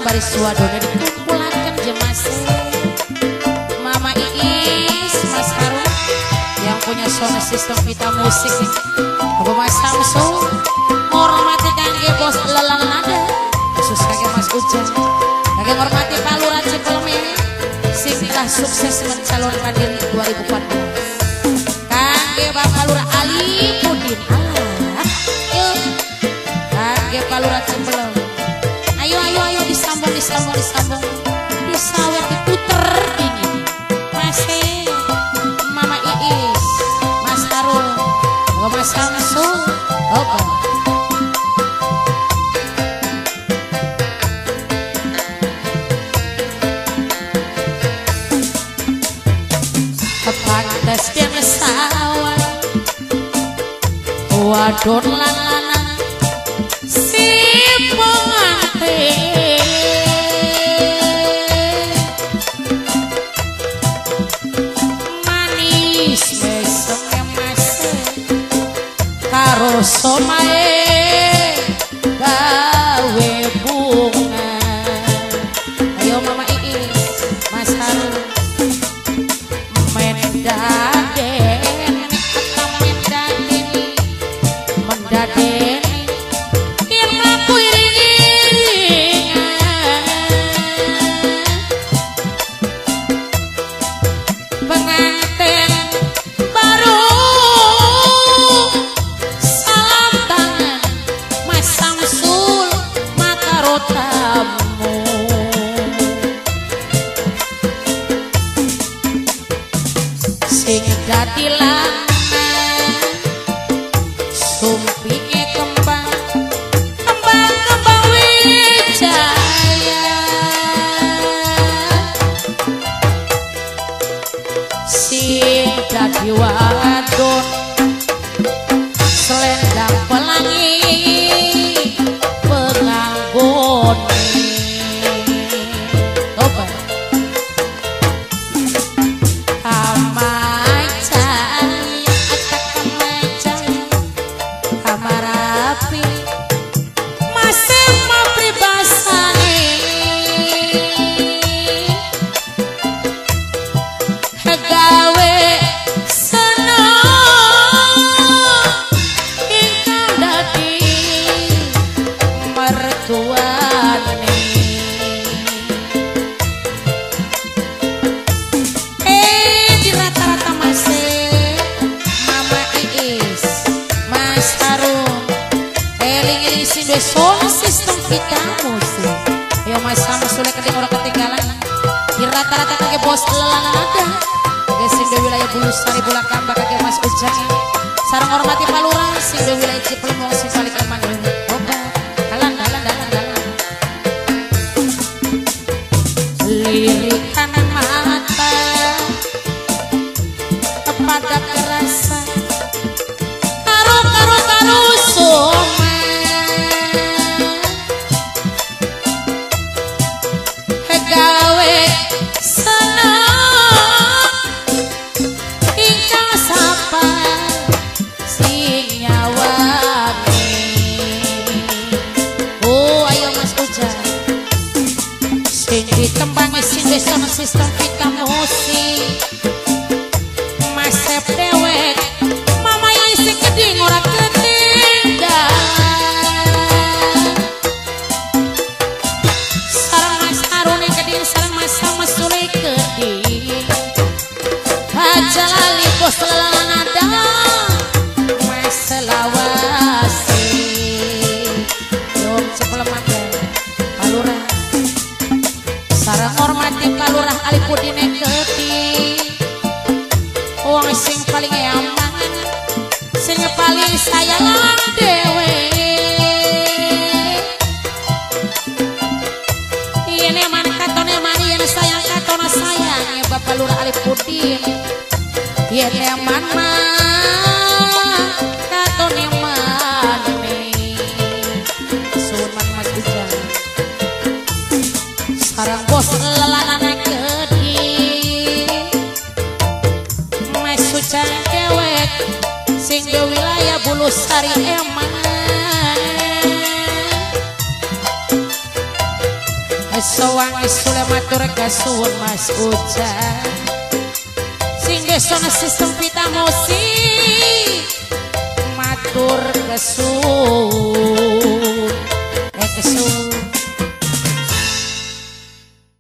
baris wadone dikumpulakan jemas Mama Iis, Mas Harun yang punya sound system Vita musik nih. Abu Mas Samsul menghormati kangge bos lelang nada khusus kangge Mas Ujan kangge menghormati Pak Lurah Cipelme sing telah sukses mencalonkan diri 2014 kangge Bapak Lurah Ali Pudin yuk kangge Pak Lurah Cipelme ayo disambung disawet diputer ini masih Mama Iis Mas Harun Mas Samsul oke pantas yang sawah wadon lanang si pengantin manis besoknya masih karo somae gawe bunga ayo Mama Iis Mas Harun sing dadi lanang sumpinge kembang wijaya sing dadi wadon selendang pelangi penganggone sound system Vita musik ayo Mas Samsul keting ora ketinggalan di rata-rata kage bos lelang ada kage sing di wilayah Bulusari Bulakamba kage Mas Ujan sareng hormati Pak Lurah sing di wilayah Cipelem wong sing balik aman oba dalan lirikan mata kepada kerasa karo soma gawe senang ingkang sapa sing nyawani oh ayo Mas Ujan sing ditembangi sing sound system Vita musik Mas Sep dewek Mama Iis sing keding ora ketinggalan jalali bos lelang ada Mas Selawasi yuk Cipelem ada Pak Lurah sareng hormati Pak Lurah Ali Pudin Keti wong sing paling aman sing paling sayang dewe ini man katone mani yang sayang katone sayang Bapak Lurah Ali Pudin ya teman katone mane sunan Mas Ujan sareng bos lelanane gede Mas Ujan dewek sing di wilayah Bulusari emang Sewang isule matur kasuwun Mas Uja sing sono sistem pita musik matur kesuwun kesuwun